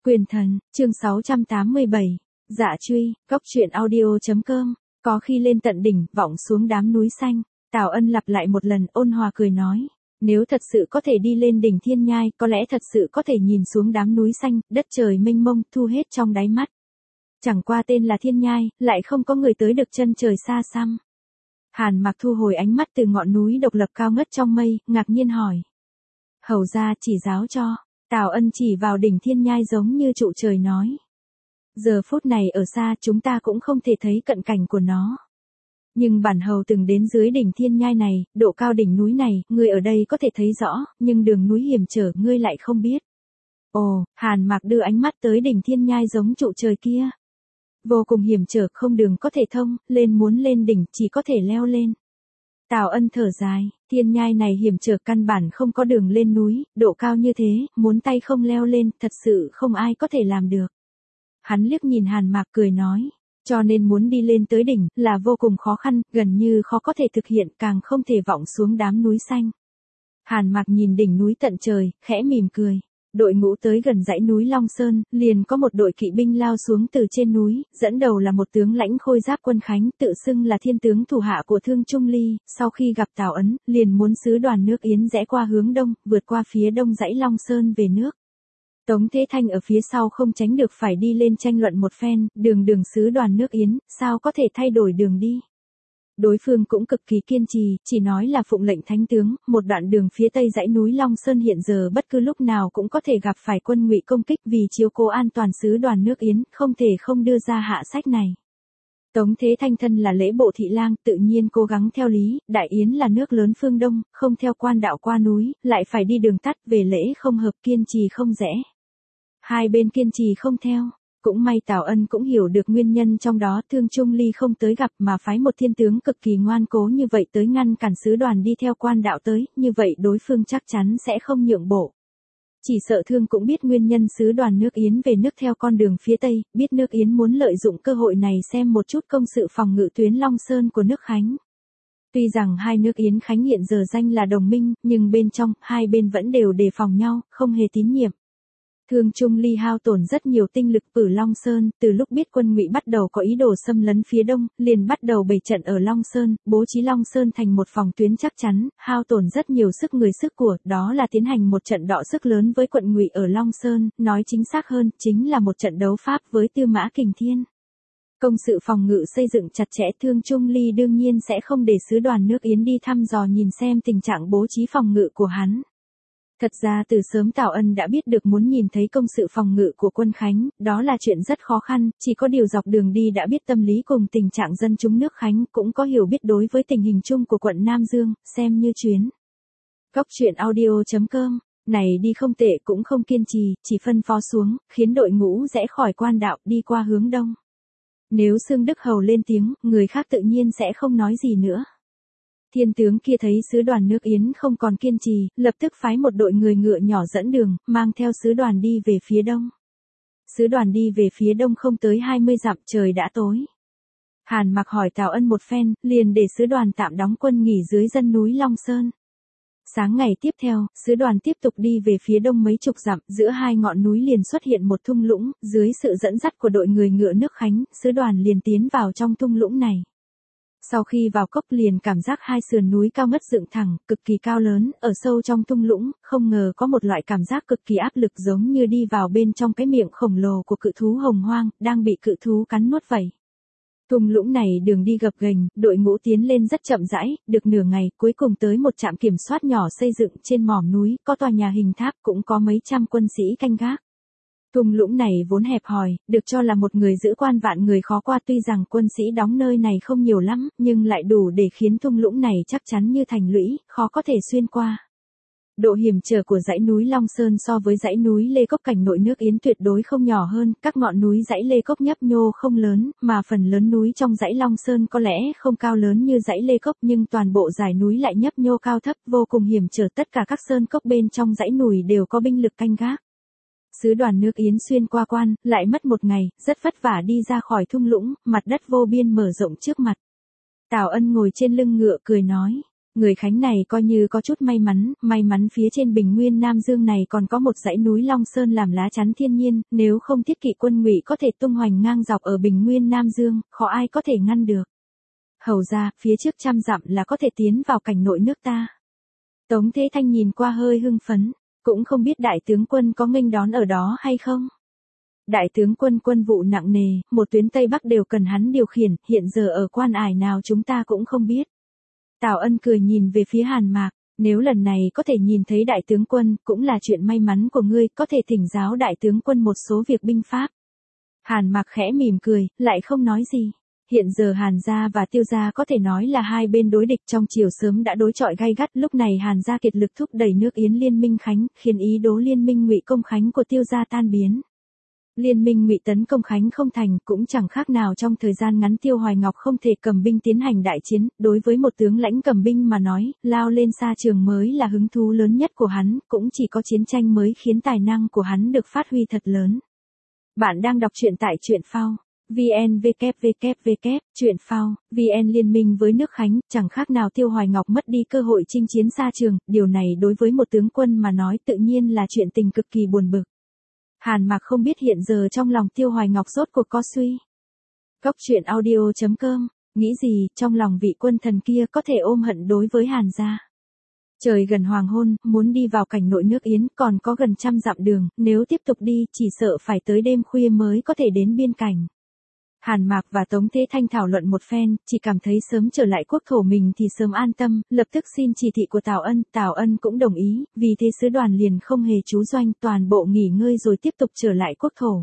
Quyền thần, chương 687. Dạ truy, góc truyện audio.com. Có khi lên tận đỉnh, vọng xuống đám núi xanh. Tào Ân lặp lại một lần, ôn hòa cười nói. Nếu thật sự có thể đi lên đỉnh Thiên Nhai, có lẽ thật sự có thể nhìn xuống đám núi xanh, đất trời mênh mông, thu hết trong đáy mắt. Chẳng qua tên là Thiên Nhai, lại không có người tới được chân trời xa xăm. Hàn Mặc thu hồi ánh mắt từ ngọn núi độc lập cao ngất trong mây, ngạc nhiên hỏi. Hầu ra chỉ giáo cho. Tào Ân chỉ vào đỉnh Thiên Nhai giống như trụ trời nói. Giờ phút này ở xa chúng ta cũng không thể thấy cận cảnh của nó. Nhưng bản hầu từng đến dưới đỉnh Thiên Nhai này, độ cao đỉnh núi này, ngươi ở đây có thể thấy rõ, nhưng đường núi hiểm trở ngươi lại không biết. Ồ, Hàn Mặc đưa ánh mắt tới đỉnh Thiên Nhai giống trụ trời kia. Vô cùng hiểm trở, không đường có thể thông, muốn lên đỉnh chỉ có thể leo lên. Tào Ân thở dài, Thiên Nhai này hiểm trở căn bản không có đường lên núi, độ cao như thế, muốn tay không leo lên, thật sự không ai có thể làm được. Hắn liếc nhìn Hàn Mặc cười nói, cho nên muốn đi lên tới đỉnh, là vô cùng khó khăn, gần như khó có thể thực hiện, càng không thể vọng xuống đám núi xanh. Hàn Mặc nhìn đỉnh núi tận trời, khẽ mỉm cười. Đội ngũ tới gần dãy núi Long Sơn, liền có một đội kỵ binh lao xuống từ trên núi, dẫn đầu là một tướng lãnh khôi giáp quân Khánh, tự xưng là thiên tướng thủ hạ của Thương Trung Ly, sau khi gặp Tào Ấn, liền muốn sứ đoàn nước Yến rẽ qua hướng đông, vượt qua phía đông dãy Long Sơn về nước. Tống Thế Thanh ở phía sau không tránh được phải đi lên tranh luận một phen, đường sứ đoàn nước Yến, sao có thể thay đổi đường đi. Đối phương cũng cực kỳ kiên trì, chỉ nói là phụng lệnh thánh tướng, một đoạn đường phía tây dãy núi Long Sơn hiện giờ bất cứ lúc nào cũng có thể gặp phải quân Ngụy công kích, vì chiếu cố an toàn sứ đoàn nước Yến, không thể không đưa ra hạ sách này. Tống Thế Thanh thân là lễ bộ thị lang, tự nhiên cố gắng theo lý, Đại Yến là nước lớn phương Đông, không theo quan đạo qua núi, lại phải đi đường tắt, về lễ không hợp, kiên trì không rẽ. Hai bên kiên trì không theo. Cũng may Tào Ân cũng hiểu được nguyên nhân trong đó, Thương Trung Ly không tới gặp mà phái một thiên tướng cực kỳ ngoan cố như vậy tới ngăn cản sứ đoàn đi theo quan đạo tới, như vậy đối phương chắc chắn sẽ không nhượng bộ. Chỉ sợ Thương cũng biết nguyên nhân sứ đoàn nước Yến về nước theo con đường phía Tây, biết nước Yến muốn lợi dụng cơ hội này xem một chút công sự phòng ngự tuyến Long Sơn của nước Khánh. Tuy rằng hai nước Yến Khánh hiện giờ danh là đồng minh, nhưng bên trong, hai bên vẫn đều đề phòng nhau, không hề tín nhiệm. Thương Trung Ly hao tổn rất nhiều tinh lực ở Long Sơn, từ lúc biết quân Ngụy bắt đầu có ý đồ xâm lấn phía đông, liền bắt đầu bày trận ở Long Sơn, bố trí Long Sơn thành một phòng tuyến chắc chắn, hao tổn rất nhiều sức người sức của, đó là tiến hành một trận đọ sức lớn với quận Ngụy ở Long Sơn, nói chính xác hơn, chính là một trận đấu pháp với Tư Mã Kình Thiên. Công sự phòng ngự xây dựng chặt chẽ, Thương Trung Ly đương nhiên sẽ không để sứ đoàn nước Yến đi thăm dò nhìn xem tình trạng bố trí phòng ngự của hắn. Thật ra từ sớm Tào Ân đã biết được muốn nhìn thấy công sự phòng ngự của quân Khánh, đó là chuyện rất khó khăn, chỉ có điều dọc đường đi đã biết tâm lý cùng tình trạng dân chúng nước Khánh, cũng có hiểu biết đối với tình hình chung của quận Nam Dương, xem như chuyến. Góc truyện audio.com, này đi không tệ cũng không kiên trì, chỉ phân phó xuống, khiến đội ngũ rẽ khỏi quan đạo đi qua hướng đông. Nếu Xương Đức Hầu lên tiếng, người khác tự nhiên sẽ không nói gì nữa. Thiên tướng kia thấy sứ đoàn nước Yến không còn kiên trì, lập tức phái một đội người ngựa nhỏ dẫn đường, mang theo sứ đoàn đi về phía đông. Sứ đoàn đi về phía đông không tới 20 dặm, trời đã tối. Hàn Mặc hỏi Tào Ân một phen, liền để sứ đoàn tạm đóng quân nghỉ dưới chân núi Long Sơn. Sáng ngày tiếp theo, sứ đoàn tiếp tục đi về phía đông mấy chục dặm, giữa hai ngọn núi liền xuất hiện một thung lũng, dưới sự dẫn dắt của đội người ngựa nước Khánh, sứ đoàn liền tiến vào trong thung lũng này. Sau khi vào cốc liền cảm giác hai sườn núi cao ngất dựng thẳng, cực kỳ cao lớn, ở sâu trong thung lũng, không ngờ có một loại cảm giác cực kỳ áp lực giống như đi vào bên trong cái miệng khổng lồ của cự thú hồng hoang, đang bị cự thú cắn nuốt vậy. Thung lũng này đường đi gập ghềnh, đội ngũ tiến lên rất chậm rãi, được nửa ngày, cuối cùng tới một trạm kiểm soát nhỏ xây dựng trên mỏm núi, có tòa nhà hình tháp, cũng có mấy trăm quân sĩ canh gác. Thung lũng này vốn hẹp hòi, được cho là một người giữ quan vạn người khó qua, tuy rằng quân sĩ đóng nơi này không nhiều lắm, nhưng lại đủ để khiến thung lũng này chắc chắn như thành lũy, khó có thể xuyên qua. Độ hiểm trở của dãy núi Long Sơn so với dãy núi Lê Cốc cảnh nội nước Yến tuyệt đối không nhỏ hơn, các ngọn núi dãy Lê Cốc nhấp nhô không lớn, mà phần lớn núi trong dãy Long Sơn có lẽ không cao lớn như dãy Lê Cốc, nhưng toàn bộ dải núi lại nhấp nhô cao thấp, vô cùng hiểm trở, tất cả các sơn cốc bên trong dãy núi đều có binh lực canh gác. Sứ đoàn nước Yến xuyên qua quan, lại mất một ngày, rất vất vả đi ra khỏi thung lũng, mặt đất vô biên mở rộng trước mặt. Tào Ân ngồi trên lưng ngựa cười nói, Người Khánh này coi như có chút may mắn phía trên bình nguyên Nam Dương này còn có một dãy núi Long Sơn làm lá chắn thiên nhiên, nếu không thiết kỵ quân Ngụy có thể tung hoành ngang dọc ở bình nguyên Nam Dương, khó ai có thể ngăn được. Hầu ra, phía trước 100 dặm là có thể tiến vào cảnh nội nước ta. Tống Thế Thanh nhìn qua hơi hưng phấn, cũng không biết đại tướng quân có nghênh đón ở đó hay không. Đại tướng quân quân vụ nặng nề, một tuyến Tây Bắc đều cần hắn điều khiển, hiện giờ ở quan ải nào chúng ta cũng không biết. Tào Ân cười nhìn về phía Hàn Mạc, nếu lần này có thể nhìn thấy đại tướng quân, cũng là chuyện may mắn của ngươi, có thể thỉnh giáo đại tướng quân một số việc binh pháp. Hàn Mạc khẽ mỉm cười, lại không nói gì. Hiện giờ Hàn gia và Tiêu gia có thể nói là hai bên đối địch trong triều sớm đã đối chọi gay gắt, lúc này Hàn gia kiệt lực thúc đẩy nước Yến liên minh Khánh, khiến ý đố liên minh Ngụy công Khánh của Tiêu gia tan biến. Liên minh Ngụy tấn công Khánh không thành, cũng chẳng khác nào trong thời gian ngắn Tiêu Hoài Ngọc không thể cầm binh tiến hành đại chiến, đối với một tướng lãnh cầm binh mà nói, lao lên xa trường mới là hứng thú lớn nhất của hắn, cũng chỉ có chiến tranh mới khiến tài năng của hắn được phát huy thật lớn. Bạn đang đọc truyện tại truyện phao. VN truyện phao, VN liên minh với nước Khánh, chẳng khác nào Tiêu Hoài Ngọc mất đi cơ hội chinh chiến xa trường, điều này đối với một tướng quân mà nói tự nhiên là chuyện tình cực kỳ buồn bực. Hàn Mạc không biết hiện giờ trong lòng Tiêu Hoài Ngọc rốt cuộc có suy. Cốc truyện audio.com, nghĩ gì, trong lòng vị quân thần kia có thể ôm hận đối với Hàn gia. Trời gần hoàng hôn, muốn đi vào cảnh nội nước Yến, còn có gần 100 dặm đường, nếu tiếp tục đi, chỉ sợ phải tới đêm khuya mới có thể đến biên cảnh. Hàn Mạc và Tống Thế Thanh thảo luận một phen, chỉ cảm thấy sớm trở lại quốc thổ mình thì sớm an tâm, lập tức xin chỉ thị của Tào Ân cũng đồng ý, vì thế sứ đoàn liền không hề trú doanh, toàn bộ nghỉ ngơi rồi tiếp tục trở lại quốc thổ.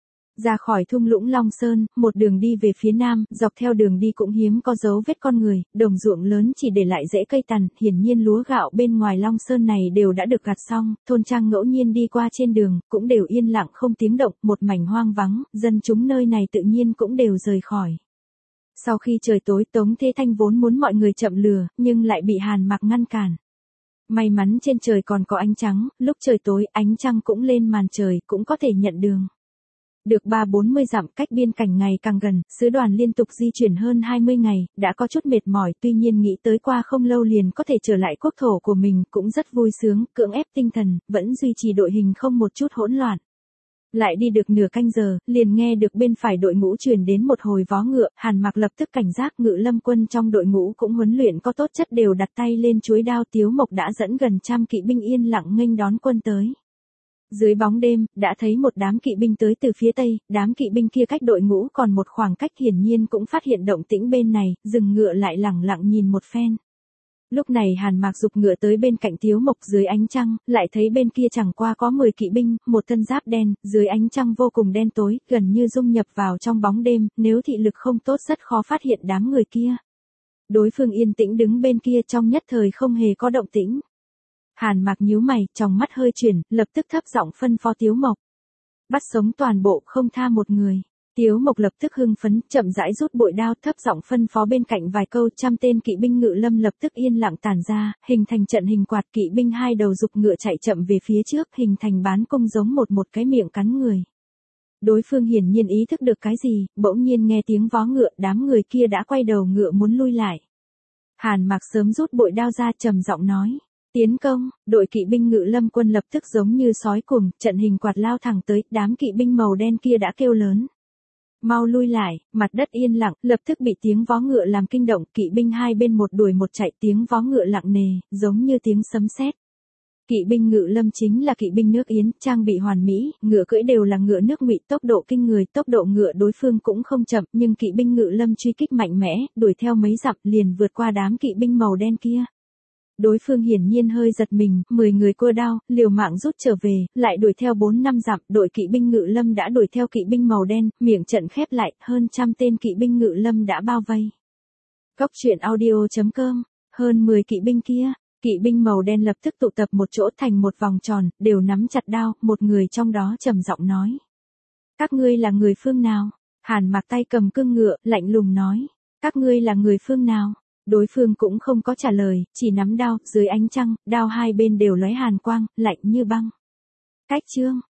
Ra khỏi thung lũng Long Sơn, một đường đi về phía nam, dọc theo đường đi cũng hiếm có dấu vết con người, đồng ruộng lớn chỉ để lại rễ cây tàn, hiển nhiên lúa gạo bên ngoài Long Sơn này đều đã được gặt xong, thôn trang ngẫu nhiên đi qua trên đường, cũng đều yên lặng không tiếng động, một mảnh hoang vắng, dân chúng nơi này tự nhiên cũng đều rời khỏi. Sau khi trời tối, Tống Thế Thanh vốn muốn mọi người chậm lừa, nhưng lại bị Hàn Mạc ngăn cản. May mắn trên trời còn có ánh trắng, lúc trời tối, ánh trăng cũng lên màn trời, cũng có thể nhận đường. Được 30-40 dặm cách biên cảnh ngày càng gần, sứ đoàn liên tục di chuyển hơn 20 ngày, đã có chút mệt mỏi, tuy nhiên nghĩ tới qua không lâu liền có thể trở lại quốc thổ của mình, cũng rất vui sướng, cưỡng ép tinh thần, vẫn duy trì đội hình không một chút hỗn loạn. Lại đi được nửa canh giờ, liền nghe được bên phải đội ngũ truyền đến một hồi vó ngựa, Hàn Mạc lập tức cảnh giác, Ngự Lâm quân trong đội ngũ cũng huấn luyện có tốt chất đều đặt tay lên chuôi đao, Tiếu Mộc đã dẫn gần 100 kỵ binh yên lặng nghênh đón quân tới. Dưới bóng đêm, đã thấy một đám kỵ binh tới từ phía tây, đám kỵ binh kia cách đội ngũ còn một khoảng cách, hiển nhiên cũng phát hiện động tĩnh bên này, dừng ngựa lại lẳng lặng nhìn một phen. Lúc này Hàn Mạc giục ngựa tới bên cạnh Tiếu Mộc, dưới ánh trăng, lại thấy bên kia chẳng qua có 10 kỵ binh, một thân giáp đen, dưới ánh trăng vô cùng đen tối, gần như dung nhập vào trong bóng đêm, nếu thị lực không tốt rất khó phát hiện đám người kia. Đối phương yên tĩnh đứng bên kia, trong nhất thời không hề có động tĩnh. Hàn Mạc nhíu mày, trong mắt hơi chuyển, lập tức thấp giọng phân phó Tiếu Mộc. Bắt sống toàn bộ, không tha một người. Tiếu Mộc lập tức hưng phấn, chậm rãi rút bội đao, thấp giọng phân phó bên cạnh vài câu, 100 tên kỵ binh Ngự Lâm lập tức yên lặng tản ra, hình thành trận hình quạt, kỵ binh hai đầu giục ngựa chạy chậm về phía trước, hình thành bán cung giống một cái miệng cắn người. Đối phương hiển nhiên ý thức được cái gì, bỗng nhiên nghe tiếng vó ngựa, đám người kia đã quay đầu ngựa muốn lui lại. Hàn Mạc sớm rút bội đao ra, trầm giọng nói. Tiến công, đội kỵ binh Ngự Lâm quân lập tức giống như sói cuồng, trận hình quạt lao thẳng tới, đám kỵ binh màu đen kia đã kêu lớn. Mau lui lại, mặt đất yên lặng, lập tức bị tiếng vó ngựa làm kinh động, kỵ binh hai bên một đuổi một chạy, tiếng vó ngựa lặng nề, giống như tiếng sấm sét. Kỵ binh Ngự Lâm chính là kỵ binh nước Yến, trang bị hoàn mỹ, ngựa cưỡi đều là ngựa nước Ngụy, tốc độ kinh người, tốc độ ngựa đối phương cũng không chậm, nhưng kỵ binh Ngự Lâm truy kích mạnh mẽ, đuổi theo mấy dặm liền vượt qua đám kỵ binh màu đen kia. Đối phương hiển nhiên hơi giật mình, 10 người cua đao, liều mạng rút trở về, lại đuổi theo 4-5 dặm, đội kỵ binh Ngự Lâm đã đuổi theo kỵ binh màu đen, miệng trận khép lại, hơn 100 tên kỵ binh Ngự Lâm đã bao vây. Cốc truyện audio.com, hơn 10 kỵ binh kia, kỵ binh màu đen lập tức tụ tập một chỗ thành một vòng tròn, đều nắm chặt đao, một người trong đó trầm giọng nói. Các ngươi là người phương nào? Hàn Mạc tay cầm cương ngựa, lạnh lùng nói. Các ngươi là người phương nào? Đối phương cũng không có trả lời, chỉ nắm đao, dưới ánh trăng, đao hai bên đều lóe hàn quang, lạnh như băng. Cách chương,